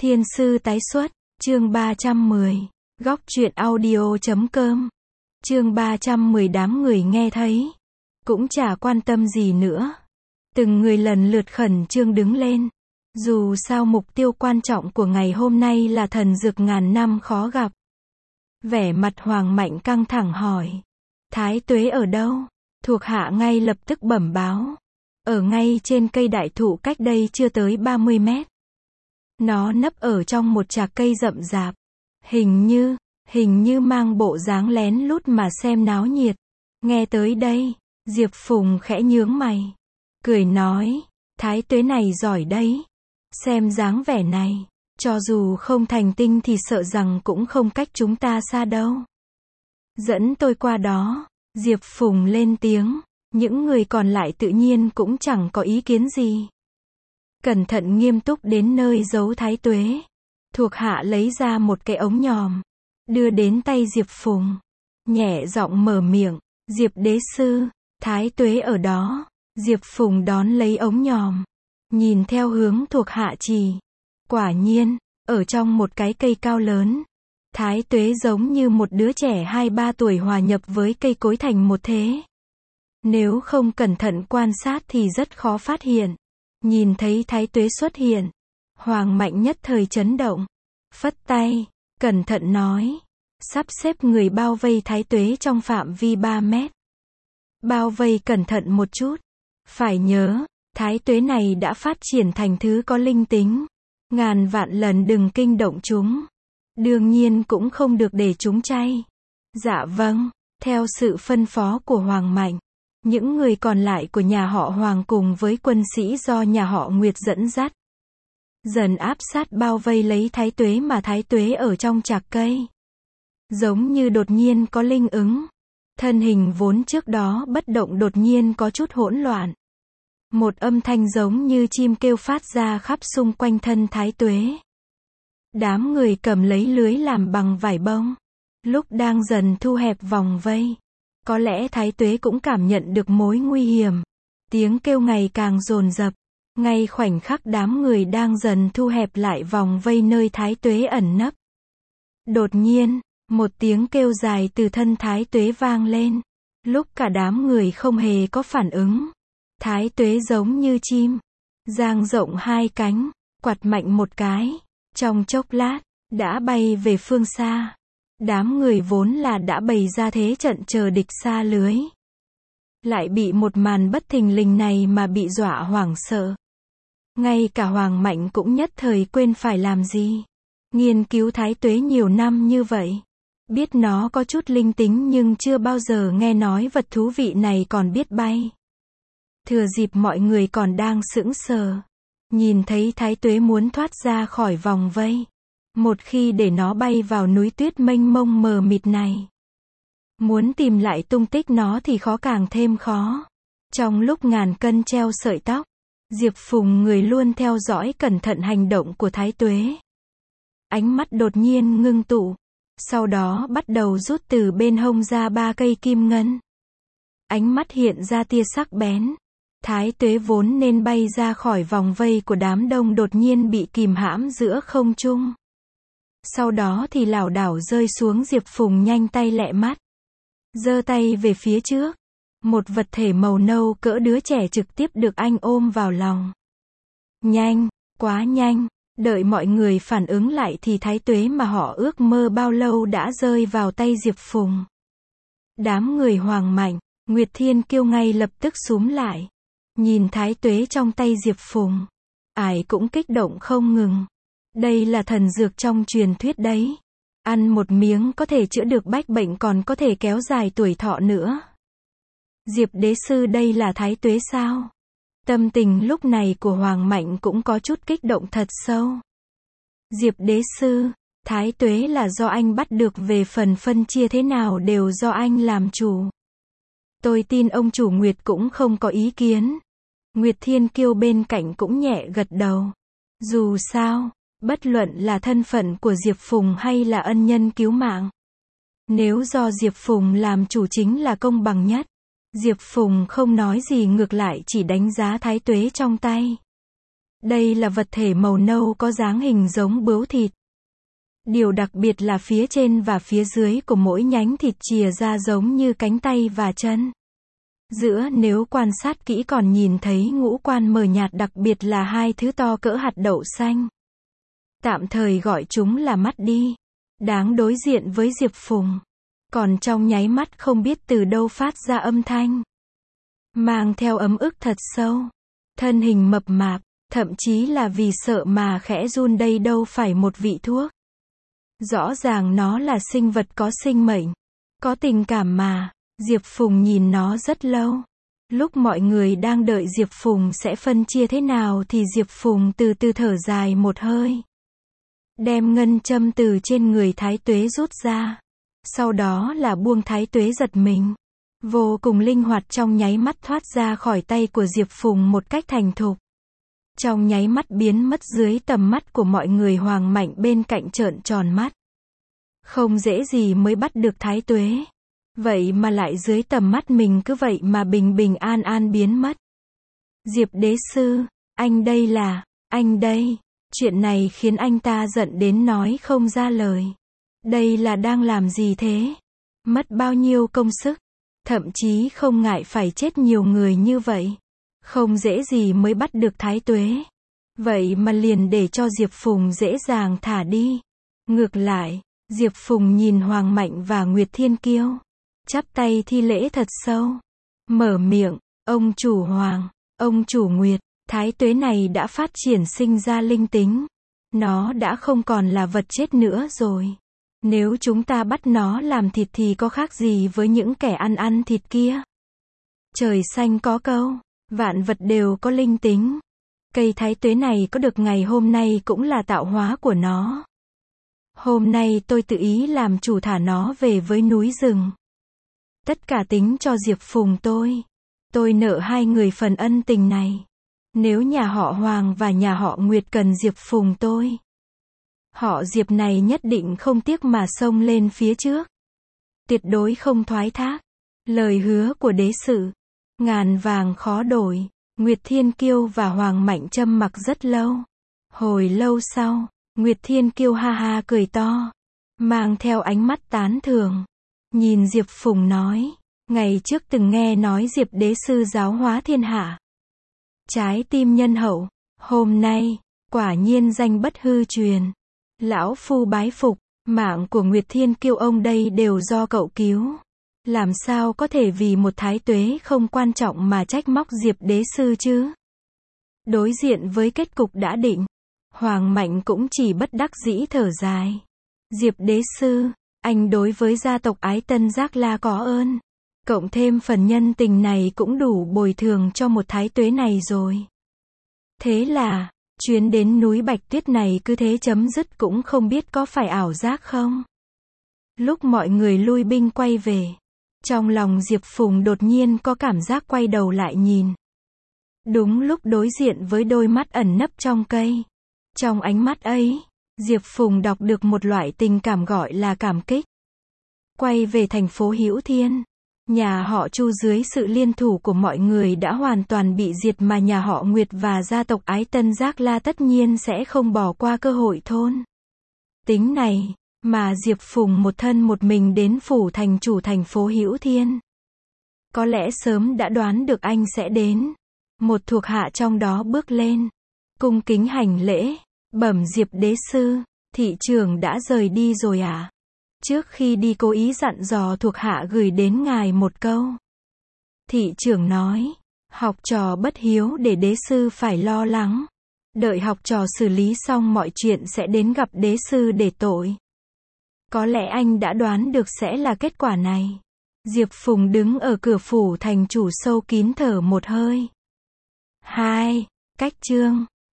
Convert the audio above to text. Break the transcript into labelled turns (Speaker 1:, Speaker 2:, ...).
Speaker 1: Thiên sư tái xuất, chương 310, góc truyện audio.com, chương 310 đám người nghe thấy, cũng chả quan tâm gì nữa. Từng người lần lượt khẩn trương đứng lên. Dù sao mục tiêu quan trọng của ngày hôm nay là thần dược ngàn năm khó gặp. Vẻ mặt Hoàng Mạnh căng thẳng hỏi. Thái Tuế ở đâu? Thuộc hạ ngay lập tức bẩm báo. Ở ngay trên cây đại thụ cách đây chưa tới 30 mét. Nó nấp ở trong một trạc cây rậm rạp. Hình như mang bộ dáng lén lút mà xem náo nhiệt. Nghe tới đây, Diệp Phùng khẽ nhướng mày. Cười nói, Thái Tuế này giỏi đấy. Xem dáng vẻ này, cho dù không thành tinh thì sợ rằng cũng không cách chúng ta xa đâu. Dẫn tôi qua đó, Diệp Phùng lên tiếng, những người còn lại tự nhiên cũng chẳng có ý kiến gì. Cẩn thận nghiêm túc đến nơi giấu Thái Tuế. Thuộc hạ lấy ra một cái ống nhòm, đưa đến tay Diệp Phùng. Nhẹ giọng mở miệng, Diệp đế sư, Thái Tuế ở đó. Diệp Phùng đón lấy ống nhòm, nhìn theo hướng thuộc hạ chỉ. Quả nhiên, ở trong một cái cây cao lớn, Thái Tuế giống như một đứa trẻ 2-3 tuổi hòa nhập với cây cối thành một thế. Nếu không cẩn thận quan sát thì rất khó phát hiện. Nhìn thấy Thái Tuế xuất hiện, Hoàng Mạnh nhất thời chấn động. Phất tay, cẩn thận nói, sắp xếp người bao vây Thái Tuế trong phạm vi 3 mét. Bao vây cẩn thận một chút. Phải nhớ, Thái Tuế này đã phát triển thành thứ có linh tính. Ngàn vạn lần đừng kinh động chúng. Đương nhiên cũng không được để chúng chay. Dạ vâng, theo sự phân phó của Hoàng Mạnh, những người còn lại của nhà họ Hoàng cùng với quân sĩ do nhà họ Nguyệt dẫn dắt, dần áp sát bao vây lấy Thái Tuế mà Thái Tuế ở trong trạc cây. Giống như đột nhiên có linh ứng. Thân hình vốn trước đó bất động đột nhiên có chút hỗn loạn. Một âm thanh giống như chim kêu phát ra khắp xung quanh thân Thái Tuế. Đám người cầm lấy lưới làm bằng vải bông. Lúc đang dần thu hẹp vòng vây, có lẽ Thái Tuế cũng cảm nhận được mối nguy hiểm. Tiếng kêu ngày càng dồn dập. Ngay khoảnh khắc đám người đang dần thu hẹp lại vòng vây nơi Thái Tuế ẩn nấp. Đột nhiên, một tiếng kêu dài từ thân Thái Tuế vang lên. Lúc cả đám người không hề có phản ứng, Thái Tuế giống như chim, dang rộng hai cánh, quạt mạnh một cái. Trong chốc lát, đã bay về phương xa. Đám người vốn là đã bày ra thế trận chờ địch xa lưới. Lại bị một màn bất thình lình này mà bị dọa hoảng sợ. Ngay cả Hoàng Mạnh cũng nhất thời quên phải làm gì. Nghiên cứu Thái Tuế nhiều năm như vậy. Biết nó có chút linh tính nhưng chưa bao giờ nghe nói vật thú vị này còn biết bay. Thừa dịp mọi người còn đang sững sờ, nhìn thấy Thái Tuế muốn thoát ra khỏi vòng vây. Một khi để nó bay vào núi tuyết mênh mông mờ mịt này, muốn tìm lại tung tích nó thì khó càng thêm khó. Trong lúc ngàn cân treo sợi tóc, Diệp Phùng người luôn theo dõi cẩn thận hành động của Thái Tuế. Ánh mắt đột nhiên ngưng tụ, sau đó bắt đầu rút từ bên hông ra 3 cây kim ngân. Ánh mắt hiện ra tia sắc bén. Thái Tuế vốn nên bay ra khỏi vòng vây của đám đông đột nhiên bị kìm hãm giữa không trung. Sau đó thì lảo đảo rơi xuống. Diệp Phùng nhanh tay lẹ mắt, giơ tay về phía trước. Một vật thể màu nâu cỡ đứa trẻ trực tiếp được anh ôm vào lòng. Nhanh, quá nhanh. Đợi mọi người phản ứng lại thì Thái Tuế mà họ ước mơ bao lâu đã rơi vào tay Diệp Phùng. Đám người Hoàng Mạnh, Nguyệt Thiên Kiêu ngay lập tức xúm lại. Nhìn Thái Tuế trong tay Diệp Phùng, ai cũng kích động không ngừng. Đây là thần dược trong truyền thuyết đấy. Ăn một miếng có thể chữa được bách bệnh còn có thể kéo dài tuổi thọ nữa. Diệp đế sư đây là Thái Tuế sao? Tâm tình lúc này của Hoàng Mạnh cũng có chút kích động thật sâu. Diệp đế sư, Thái Tuế là do anh bắt được, về phần phân chia thế nào đều do anh làm chủ. Tôi tin ông chủ Nguyệt cũng không có ý kiến. Nguyệt Thiên Kiêu bên cạnh cũng nhẹ gật đầu. Dù sao, bất luận là thân phận của Diệp Phùng hay là ân nhân cứu mạng, nếu do Diệp Phùng làm chủ chính là công bằng nhất. Diệp Phùng không nói gì, ngược lại chỉ đánh giá Thái Tuế trong tay. Đây là vật thể màu nâu có dáng hình giống bướu thịt. Điều đặc biệt là phía trên và phía dưới của mỗi nhánh thịt chìa ra giống như cánh tay và chân. Giữa nếu quan sát kỹ còn nhìn thấy ngũ quan mờ nhạt, đặc biệt là hai thứ to cỡ hạt đậu xanh. Tạm thời gọi chúng là mắt đi. Đáng đối diện với Diệp Phùng. Còn trong nháy mắt không biết từ đâu phát ra âm thanh. Mang theo ấm ức thật sâu. Thân hình mập mạp, thậm chí là vì sợ mà khẽ run, đây đâu phải một vị thuốc. Rõ ràng nó là sinh vật có sinh mệnh, có tình cảm mà. Diệp Phùng nhìn nó rất lâu. Lúc mọi người đang đợi Diệp Phùng sẽ phân chia thế nào thì Diệp Phùng từ từ thở dài một hơi. Đem ngân châm từ trên người Thái Tuế rút ra. Sau đó là buông Thái Tuế giật mình. Vô cùng linh hoạt trong nháy mắt thoát ra khỏi tay của Diệp Phùng một cách thành thục. Trong nháy mắt biến mất dưới tầm mắt của mọi người. Hoàng Mạnh bên cạnh trợn tròn mắt. Không dễ gì mới bắt được Thái Tuế. Vậy mà lại dưới tầm mắt mình cứ vậy mà bình bình an an biến mất. Diệp đế sư, anh đây là, anh đây. Chuyện này khiến anh ta giận đến nói không ra lời. Đây là đang làm gì thế? Mất bao nhiêu công sức? Thậm chí không ngại phải chết nhiều người như vậy. Không dễ gì mới bắt được Thái Tuế. Vậy mà liền để cho Diệp Phùng dễ dàng thả đi. Ngược lại, Diệp Phùng nhìn Hoàng Mạnh và Nguyệt Thiên Kiêu. Chắp tay thi lễ thật sâu. Mở miệng, ông chủ Hoàng, ông chủ Nguyệt, Thái Tuế này đã phát triển sinh ra linh tính. Nó đã không còn là vật chết nữa rồi. Nếu chúng ta bắt nó làm thịt thì có khác gì với những kẻ ăn thịt kia. Trời xanh có câu, vạn vật đều có linh tính. Cây Thái Tuế này có được ngày hôm nay cũng là tạo hóa của nó. Hôm nay tôi tự ý làm chủ thả nó về với núi rừng. Tất cả tính cho Diệp Phùng tôi. Tôi nợ hai người phần ân tình này. Nếu nhà họ Hoàng và nhà họ Nguyệt cần Diệp Phùng tôi, họ Diệp này nhất định không tiếc mà xông lên phía trước. Tuyệt đối không thoái thác. Lời hứa của đế sử, ngàn vàng khó đổi. Nguyệt Thiên Kiêu và Hoàng Mạnh trầm mặc rất lâu. Hồi lâu sau, Nguyệt Thiên Kiêu ha ha cười to, mang theo ánh mắt tán thưởng. Nhìn Diệp Phùng nói, ngày trước từng nghe nói Diệp đế sư giáo hóa thiên hạ. Trái tim nhân hậu, hôm nay, quả nhiên danh bất hư truyền. Lão phu bái phục, mạng của Nguyệt Thiên Kiêu ông đây đều do cậu cứu. Làm sao có thể vì một Thái Tuế không quan trọng mà trách móc Diệp đế sư chứ? Đối diện với kết cục đã định, Hoàng Mạnh cũng chỉ bất đắc dĩ thở dài. Diệp đế sư, anh đối với gia tộc Ái Tân Giác La có ơn. Cộng thêm phần nhân tình này cũng đủ bồi thường cho một Thái Tuế này rồi. Thế là, chuyến đến núi Bạch Tuyết này cứ thế chấm dứt, cũng không biết có phải ảo giác không. Lúc mọi người lui binh quay về, trong lòng Diệp Phùng đột nhiên có cảm giác quay đầu lại nhìn. Đúng lúc đối diện với đôi mắt ẩn nấp trong cây. Trong ánh mắt ấy, Diệp Phùng đọc được một loại tình cảm gọi là cảm kích. Quay về thành phố Hữu Thiên, nhà họ Chu dưới sự liên thủ của mọi người đã hoàn toàn bị diệt, mà nhà họ Nguyệt và gia tộc Ái Tân Giác La tất nhiên sẽ không bỏ qua cơ hội thôn tính này, mà Diệp Phùng một thân một mình đến phủ thành chủ thành phố Hữu Thiên. Có lẽ sớm đã đoán được anh sẽ đến. Một thuộc hạ trong đó bước lên, cung kính hành lễ, bẩm Diệp đế sư, thị trưởng đã rời đi rồi à? Trước khi đi cố ý dặn dò thuộc hạ gửi đến ngài một câu. Thị trưởng nói, học trò bất hiếu để đế sư phải lo lắng. Đợi học trò xử lý xong mọi chuyện sẽ đến gặp đế sư để tội. Có lẽ anh đã đoán được sẽ là kết quả này. Diệp Phùng đứng ở cửa phủ thành chủ sâu kín thở một hơi. 2. Cách chương